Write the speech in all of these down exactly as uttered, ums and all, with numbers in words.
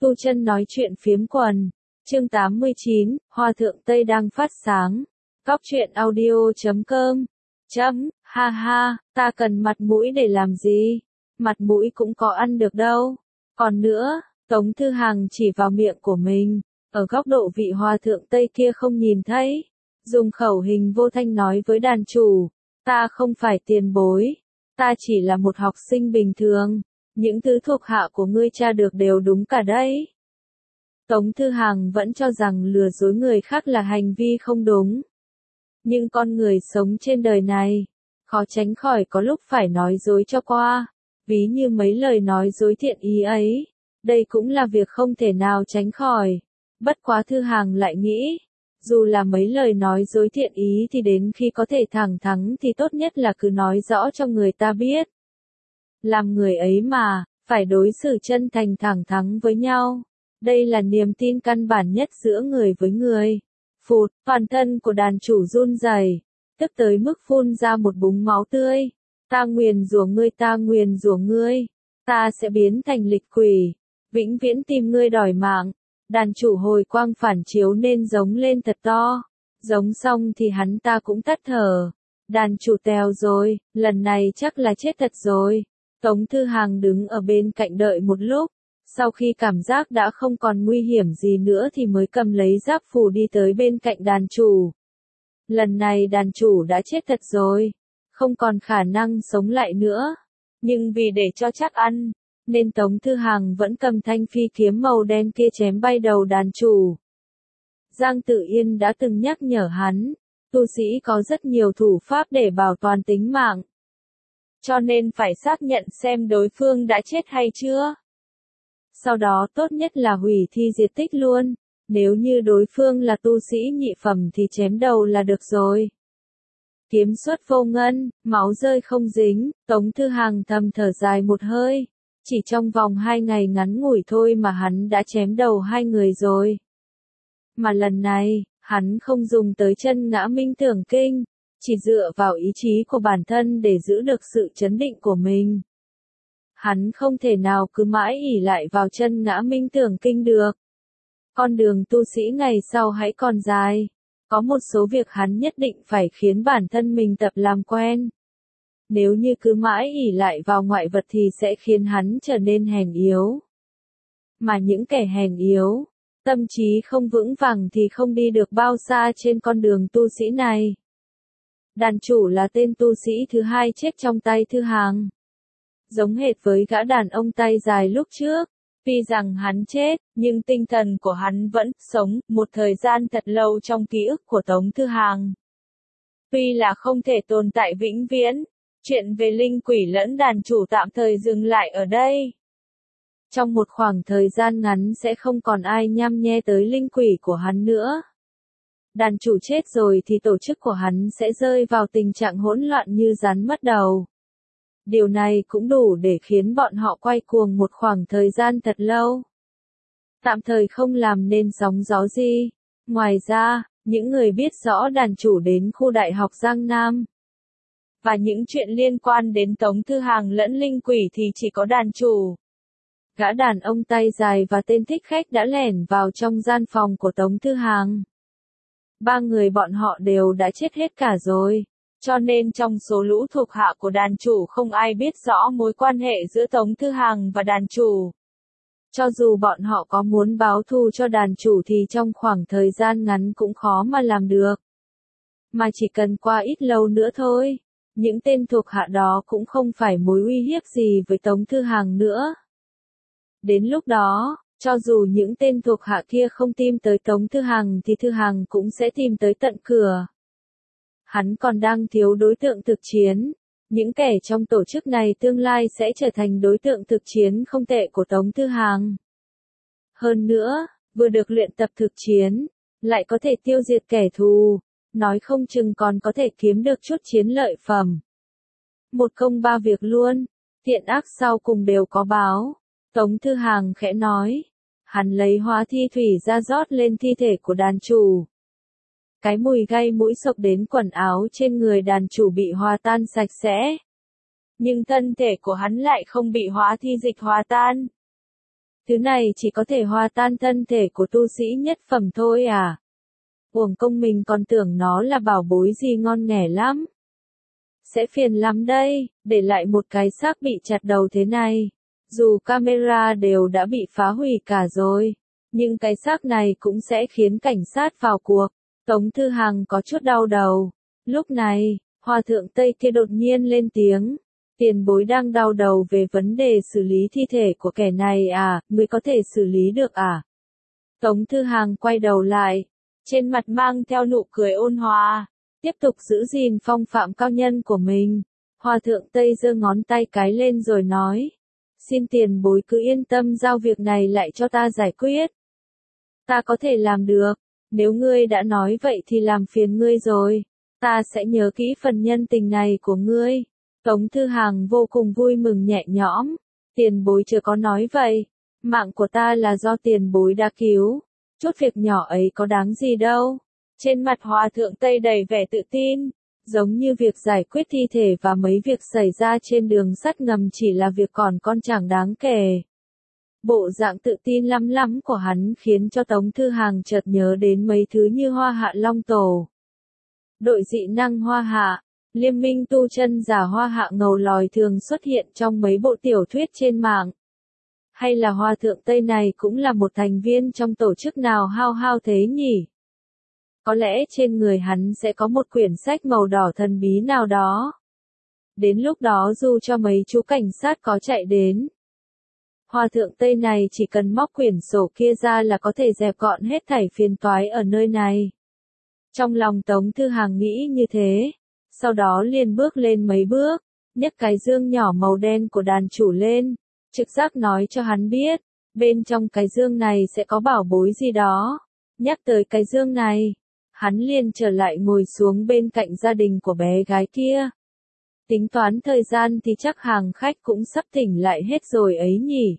Tu Chân nói chuyện phiếm quần. Chương tám mươi chín, Hoa Thượng Tây đang phát sáng. Cóc truyện audio chấm com. Chấm, ha ha, ta cần mặt mũi để làm gì? Mặt mũi cũng có ăn được đâu. Còn nữa, Tống Thư Hằng chỉ vào miệng của mình, ở góc độ vị Hoa Thượng Tây kia không nhìn thấy. Dùng khẩu hình vô thanh nói với đàn chủ, ta không phải tiền bối, ta chỉ là một học sinh bình thường. Những thứ thuộc hạ của ngươi tra được đều đúng cả đấy. Tống Thư Hằng vẫn cho rằng lừa dối người khác là hành vi không đúng. Nhưng con người sống trên đời này, khó tránh khỏi có lúc phải nói dối cho qua. Ví như mấy lời nói dối thiện ý ấy, đây cũng là việc không thể nào tránh khỏi. Bất quá Thư Hằng lại nghĩ, dù là mấy lời nói dối thiện ý thì đến khi có thể thẳng thắn thì tốt nhất là cứ nói rõ cho người ta biết. Làm người ấy mà, phải đối xử chân thành thẳng thắn với nhau. Đây là niềm tin căn bản nhất giữa người với người. Phụt, toàn thân của đàn chủ run rẩy, tức tới mức phun ra một búng máu tươi. Ta nguyền rủa ngươi, ta nguyền rủa ngươi, ta sẽ biến thành lịch quỷ, vĩnh viễn tìm ngươi đòi mạng. Đàn chủ hồi quang phản chiếu nên giống lên thật to. Giống xong thì hắn ta cũng tắt thở. Đàn chủ tèo rồi, lần này chắc là chết thật rồi. Tống Thư Hằng đứng ở bên cạnh đợi một lúc, sau khi cảm giác đã không còn nguy hiểm gì nữa thì mới cầm lấy giáp phù đi tới bên cạnh đàn chủ. Lần này đàn chủ đã chết thật rồi, không còn khả năng sống lại nữa. Nhưng vì để cho chắc ăn, nên Tống Thư Hằng vẫn cầm thanh phi kiếm màu đen kia chém bay đầu đàn chủ. Giang Tự Yên đã từng nhắc nhở hắn, tu sĩ có rất nhiều thủ pháp để bảo toàn tính mạng. Cho nên phải xác nhận xem đối phương đã chết hay chưa. Sau đó tốt nhất là hủy thi diệt tích luôn, nếu như đối phương là tu sĩ nhị phẩm thì chém đầu là được rồi. Kiếm xuất vô ngân, máu rơi không dính, Tống Thư Hằng thầm thở dài một hơi. Chỉ trong vòng hai ngày ngắn ngủi thôi mà hắn đã chém đầu hai người rồi. Mà lần này, hắn không dùng tới chân ngã minh tưởng kinh, chỉ dựa vào ý chí của bản thân để giữ được sự chấn định của mình. Hắn không thể nào cứ mãi ỷ lại vào chân ngã minh tưởng kinh được. Con đường tu sĩ ngày sau hãy còn dài. Có một số việc hắn nhất định phải khiến bản thân mình tập làm quen. Nếu như cứ mãi ỷ lại vào ngoại vật thì sẽ khiến hắn trở nên hèn yếu. Mà những kẻ hèn yếu, tâm trí không vững vàng thì không đi được bao xa trên con đường tu sĩ này. Đàn chủ là tên tu sĩ thứ hai chết trong tay Thư Hằng. Giống hệt với gã đàn ông tay dài lúc trước, tuy rằng hắn chết, nhưng tinh thần của hắn vẫn sống một thời gian thật lâu trong ký ức của Tống Thư Hằng. Tuy là không thể tồn tại vĩnh viễn, chuyện về linh quỷ lẫn đàn chủ tạm thời dừng lại ở đây. Trong một khoảng thời gian ngắn sẽ không còn ai nhăm nhe tới linh quỷ của hắn nữa. Đàn chủ chết rồi thì tổ chức của hắn sẽ rơi vào tình trạng hỗn loạn như rắn mất đầu. Điều này cũng đủ để khiến bọn họ quay cuồng một khoảng thời gian thật lâu. Tạm thời không làm nên sóng gió gì. Ngoài ra, những người biết rõ đàn chủ đến khu đại học Giang Nam và những chuyện liên quan đến Tống Thư Hằng lẫn linh quỷ thì chỉ có đàn chủ. Gã đàn ông tay dài và tên thích khách đã lẻn vào trong gian phòng của Tống Thư Hằng. Ba người bọn họ đều đã chết hết cả rồi. Cho nên trong số lũ thuộc hạ của đàn chủ không ai biết rõ mối quan hệ giữa Tống Thư Hằng và đàn chủ. Cho dù bọn họ có muốn báo thù cho đàn chủ thì trong khoảng thời gian ngắn cũng khó mà làm được. Mà chỉ cần qua ít lâu nữa thôi, những tên thuộc hạ đó cũng không phải mối uy hiếp gì với Tống Thư Hằng nữa. Đến lúc đó, cho dù những tên thuộc hạ kia không tìm tới Tống Thư Hằng thì Thư Hằng cũng sẽ tìm tới tận cửa. Hắn còn đang thiếu đối tượng thực chiến. Những kẻ trong tổ chức này tương lai sẽ trở thành đối tượng thực chiến không tệ của Tống Thư Hằng. Hơn nữa, vừa được luyện tập thực chiến, lại có thể tiêu diệt kẻ thù, nói không chừng còn có thể kiếm được chút chiến lợi phẩm. Một công ba việc luôn, thiện ác sau cùng đều có báo. Tống Thư Hằng khẽ nói. Hắn lấy hóa thi thủy ra rót lên thi thể của đàn chủ. Cái mùi gây mũi xộc đến quần áo trên người đàn chủ bị hòa tan sạch sẽ. Nhưng thân thể của hắn lại không bị hóa thi dịch hòa tan. Thứ này chỉ có thể hòa tan thân thể của tu sĩ nhất phẩm thôi à? Uổng công mình còn tưởng nó là bảo bối gì ngon nghẻ lắm. Sẽ phiền lắm đây, để lại một cái xác bị chặt đầu thế này. Dù camera đều đã bị phá hủy cả rồi, nhưng cái xác này cũng sẽ khiến cảnh sát vào cuộc. Tống Thư Hằng có chút đau đầu. Lúc này, Hòa thượng Tây kia đột nhiên lên tiếng. Tiền bối đang đau đầu về vấn đề xử lý thi thể của kẻ này à, người có thể xử lý được à? Tống Thư Hằng quay đầu lại, trên mặt mang theo nụ cười ôn hòa, tiếp tục giữ gìn phong phạm cao nhân của mình. Hòa thượng Tây giơ ngón tay cái lên rồi nói, xin tiền bối cứ yên tâm giao việc này lại cho ta giải quyết. Ta có thể làm được, nếu ngươi đã nói vậy thì làm phiền ngươi rồi, ta sẽ nhớ kỹ phần nhân tình này của ngươi. Tống Thư Hằng vô cùng vui mừng nhẹ nhõm, tiền bối chưa có nói vậy, mạng của ta là do tiền bối đã cứu, chút việc nhỏ ấy có đáng gì đâu. Trên mặt Hòa thượng Tây đầy vẻ tự tin, giống như việc giải quyết thi thể và mấy việc xảy ra trên đường sắt ngầm chỉ là việc còn con chẳng đáng kể. Bộ dạng tự tin lắm lắm của hắn khiến cho Tống Thư Hằng chợt nhớ đến mấy thứ như Hoa Hạ Long Tổ, đội dị năng Hoa Hạ, liên minh tu chân giả Hoa Hạ ngầu lòi thường xuất hiện trong mấy bộ tiểu thuyết trên mạng. Hay là Hòa thượng Tây này cũng là một thành viên trong tổ chức nào hao hao thế nhỉ? Có lẽ trên người hắn sẽ có một quyển sách màu đỏ thần bí nào đó. Đến lúc đó dù cho mấy chú cảnh sát có chạy đến, Hòa thượng Tây này chỉ cần móc quyển sổ kia ra là có thể dẹp gọn hết thảy phiền toái ở nơi này. Trong lòng Tống Thư Hằng nghĩ như thế, sau đó liền bước lên mấy bước, nhấc cái dương nhỏ màu đen của đàn chủ lên, trực giác nói cho hắn biết, bên trong cái dương này sẽ có bảo bối gì đó. Nhắc tới cái dương này, hắn liền trở lại ngồi xuống bên cạnh gia đình của bé gái kia. Tính toán thời gian thì chắc hàng khách cũng sắp tỉnh lại hết rồi ấy nhỉ.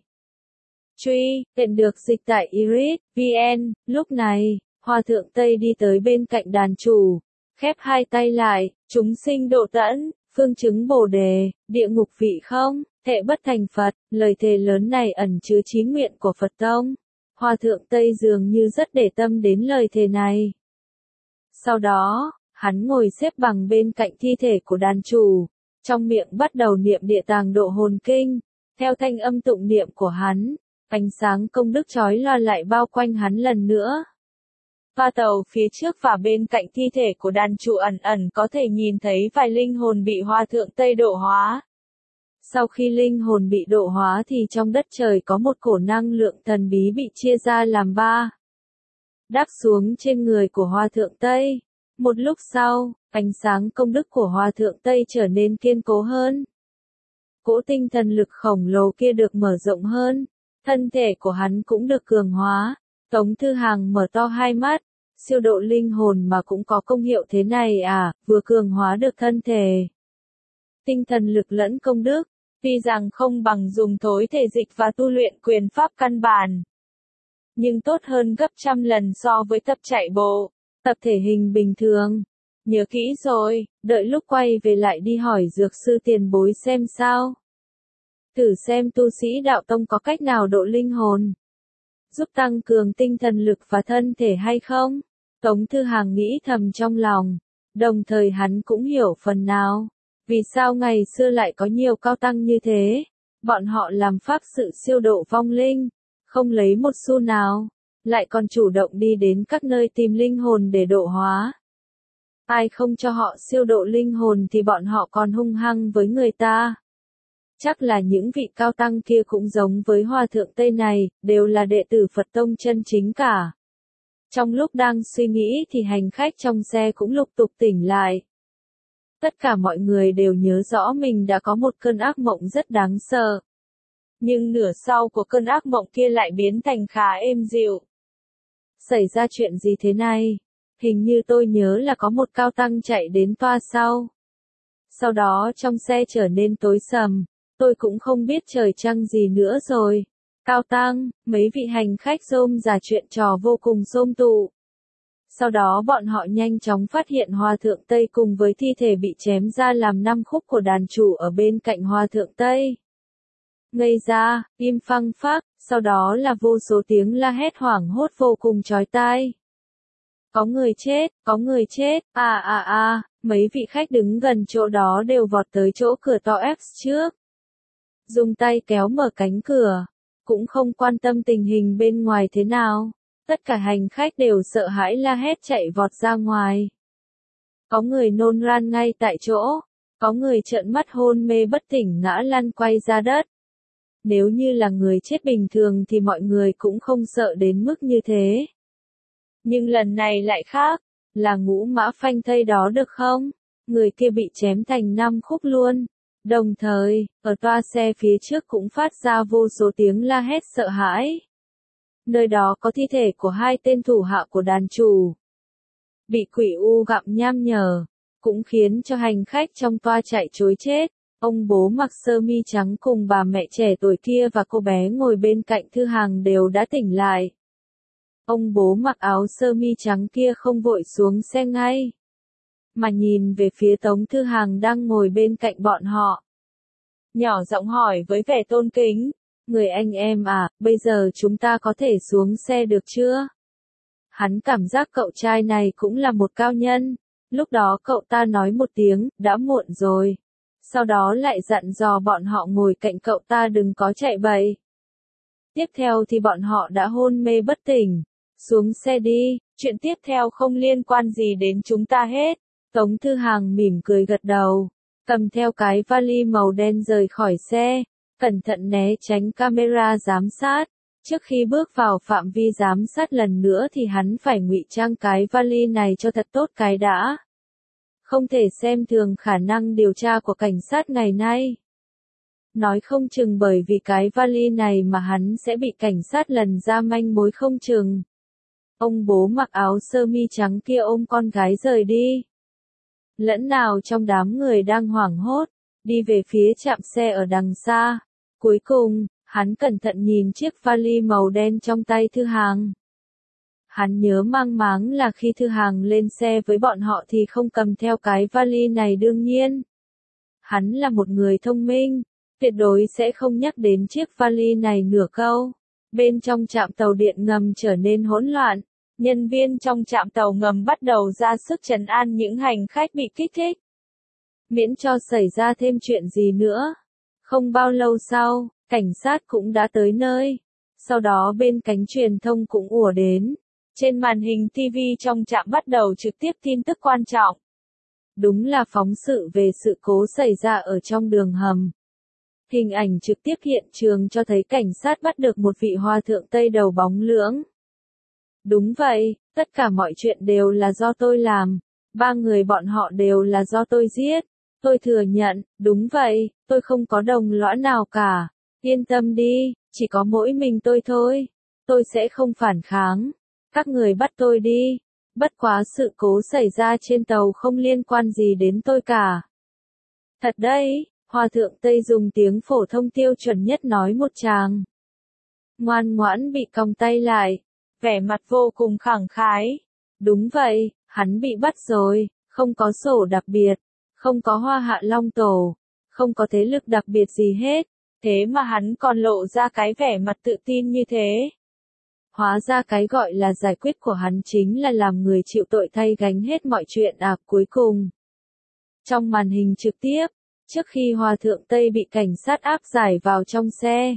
Truy, tiện được dịch tại Iris chấm vn, lúc này, Hòa thượng Tây đi tới bên cạnh đàn chủ, khép hai tay lại, chúng sinh độ tẫn, phương chứng bồ đề, địa ngục vị không, thệ bất thành Phật, lời thề lớn này ẩn chứa chí nguyện của Phật tông. Hòa thượng Tây dường như rất để tâm đến lời thề này. Sau đó, hắn ngồi xếp bằng bên cạnh thi thể của đàn chủ, trong miệng bắt đầu niệm địa tàng độ hồn kinh. Theo thanh âm tụng niệm của hắn, ánh sáng công đức chói lòa lại bao quanh hắn lần nữa. Toa tàu phía trước và bên cạnh thi thể của đàn chủ ẩn ẩn có thể nhìn thấy vài linh hồn bị Hòa thượng Tây độ hóa. Sau khi linh hồn bị độ hóa thì trong đất trời có một cổ năng lượng thần bí bị chia ra làm ba, đáp xuống trên người của Hòa thượng Tây. Một lúc sau, ánh sáng công đức của Hòa thượng Tây trở nên kiên cố hơn. Cỗ tinh thần lực khổng lồ kia được mở rộng hơn, thân thể của hắn cũng được cường hóa. Tống Thư Hằng mở to hai mắt, siêu độ linh hồn mà cũng có công hiệu thế này à, vừa cường hóa được thân thể, tinh thần lực lẫn công đức, tuy rằng không bằng dùng thối thể dịch và tu luyện quyền pháp căn bản, nhưng tốt hơn gấp trăm lần so với tập chạy bộ, tập thể hình bình thường. Nhớ kỹ rồi, đợi lúc quay về lại đi hỏi dược sư tiền bối xem sao. Thử xem tu sĩ đạo tông có cách nào độ linh hồn, giúp tăng cường tinh thần lực và thân thể hay không? Tống Thư Hằng nghĩ thầm trong lòng, đồng thời hắn cũng hiểu phần nào, vì sao ngày xưa lại có nhiều cao tăng như thế. Bọn họ làm pháp sự siêu độ vong linh, không lấy một xu nào, lại còn chủ động đi đến các nơi tìm linh hồn để độ hóa. Ai không cho họ siêu độ linh hồn thì bọn họ còn hung hăng với người ta. Chắc là những vị cao tăng kia cũng giống với Hòa thượng Tây này, đều là đệ tử Phật tông chân chính cả. Trong lúc đang suy nghĩ thì hành khách trong xe cũng lục tục tỉnh lại. Tất cả mọi người đều nhớ rõ mình đã có một cơn ác mộng rất đáng sợ. Nhưng nửa sau của cơn ác mộng kia lại biến thành khá êm dịu. Xảy ra chuyện gì thế này? Hình như tôi nhớ là có một cao tăng chạy đến toa sau. Sau đó trong xe trở nên tối sầm, tôi cũng không biết trời trăng gì nữa rồi. Cao tăng, mấy vị hành khách rôm rả chuyện trò vô cùng xôm tụ. Sau đó bọn họ nhanh chóng phát hiện Hòa thượng Tây cùng với thi thể bị chém ra làm năm khúc của đàn chủ ở bên cạnh Hòa thượng Tây. Ngây ra, im phăng phắc, Sau đó là vô số tiếng la hét hoảng hốt vô cùng chói tai. Có người chết, có người chết, à à à, mấy vị khách đứng gần chỗ đó đều vọt tới chỗ cửa to X trước. Dùng tay kéo mở cánh cửa, cũng không quan tâm tình hình bên ngoài thế nào. Tất cả hành khách đều sợ hãi la hét chạy vọt ra ngoài. Có người nôn ran ngay tại chỗ, có người trợn mắt hôn mê bất tỉnh ngã lăn quay ra đất. Nếu như là người chết bình thường thì mọi người cũng không sợ đến mức như thế. Nhưng lần này lại khác, là Ngũ Mã Phanh Thây đó được không? Người kia bị chém thành năm khúc luôn. Đồng thời, ở toa xe phía trước cũng phát ra vô số tiếng la hét sợ hãi. Nơi đó có thi thể của hai tên thủ hạ của đàn chủ. Bị quỷ u gặm nham nhở, cũng khiến cho hành khách trong toa chạy trối chết. Ông bố mặc sơ mi trắng cùng bà mẹ trẻ tuổi kia và cô bé ngồi bên cạnh Thư Hằng đều đã tỉnh lại. Ông bố mặc áo sơ mi trắng kia không vội xuống xe ngay, mà nhìn về phía Tống Thư Hằng đang ngồi bên cạnh bọn họ. Nhỏ giọng hỏi với vẻ tôn kính, người anh em à, bây giờ chúng ta có thể xuống xe được chưa? Hắn cảm giác cậu trai này cũng là một cao nhân. Lúc đó cậu ta nói một tiếng, đã muộn rồi. Sau đó lại dặn dò bọn họ ngồi cạnh cậu ta đừng có chạy bậy. Tiếp theo thì bọn họ đã hôn mê bất tỉnh. Xuống xe đi, chuyện tiếp theo không liên quan gì đến chúng ta hết. Tống Thư Hằng mỉm cười gật đầu, cầm theo cái vali màu đen rời khỏi xe, cẩn thận né tránh camera giám sát. Trước khi bước vào phạm vi giám sát lần nữa thì hắn phải ngụy trang cái vali này cho thật tốt cái đã. Không thể xem thường khả năng điều tra của cảnh sát ngày nay. Nói không chừng bởi vì cái vali này mà hắn sẽ bị cảnh sát lần ra manh mối không chừng. Ông bố mặc áo sơ mi trắng kia ôm con gái rời đi. Lẫn nào trong đám người đang hoảng hốt, đi về phía trạm xe ở đằng xa. Cuối cùng, hắn cẩn thận nhìn chiếc vali màu đen trong tay Thư Hằng. Hắn nhớ mang máng là khi Thư Hằng lên xe với bọn họ thì không cầm theo cái vali này đương nhiên. Hắn là một người thông minh, tuyệt đối sẽ không nhắc đến chiếc vali này nửa câu. Bên trong trạm tàu điện ngầm trở nên hỗn loạn. Nhân viên trong trạm tàu ngầm bắt đầu ra sức trấn an những hành khách bị kích thích. Miễn cho xảy ra thêm chuyện gì nữa. Không bao lâu sau, cảnh sát cũng đã tới nơi. Sau đó bên cánh truyền thông cũng ùa đến. Trên màn hình ti vi trong trạm bắt đầu trực tiếp tin tức quan trọng. Đúng là phóng sự về sự cố xảy ra ở trong đường hầm. Hình ảnh trực tiếp hiện trường cho thấy cảnh sát bắt được một vị hòa thượng Tây đầu bóng lưỡng. Đúng vậy, tất cả mọi chuyện đều là do tôi làm. Ba người bọn họ đều là do tôi giết. Tôi thừa nhận, đúng vậy, tôi không có đồng lõa nào cả. Yên tâm đi, chỉ có mỗi mình tôi thôi. Tôi sẽ không phản kháng. Các người bắt tôi đi. Bất quá sự cố xảy ra trên tàu không liên quan gì đến tôi cả. Thật đấy, Hòa thượng Tây dùng tiếng phổ thông tiêu chuẩn nhất nói một tràng. Ngoan ngoãn bị còng tay lại. Vẻ mặt vô cùng khẳng khái. Đúng vậy, hắn bị bắt rồi, không có sổ đặc biệt, không có hoa hạ long tổ, không có thế lực đặc biệt gì hết, thế mà hắn còn lộ ra cái vẻ mặt tự tin như thế. Hóa ra cái gọi là giải quyết của hắn chính là làm người chịu tội thay gánh hết mọi chuyện à. Cuối cùng, trong màn hình trực tiếp, trước khi Hòa thượng Tây bị cảnh sát áp giải vào trong xe,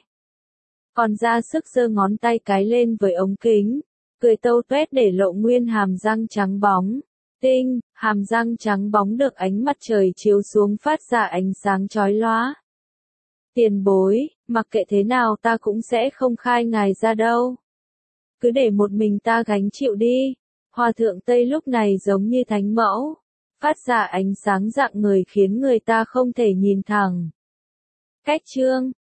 còn ra sức giơ ngón tay cái lên với ống kính, cười tâu tuét để lộ nguyên hàm răng trắng bóng. Tinh, hàm răng trắng bóng được ánh mặt trời chiếu xuống phát ra ánh sáng chói lóa. Tiền bối, mặc kệ thế nào ta cũng sẽ không khai ngài ra đâu. Cứ để một mình ta gánh chịu đi. Hòa thượng Tây lúc này giống như thánh mẫu, phát ra ánh sáng rạng người khiến người ta không thể nhìn thẳng. Cách chương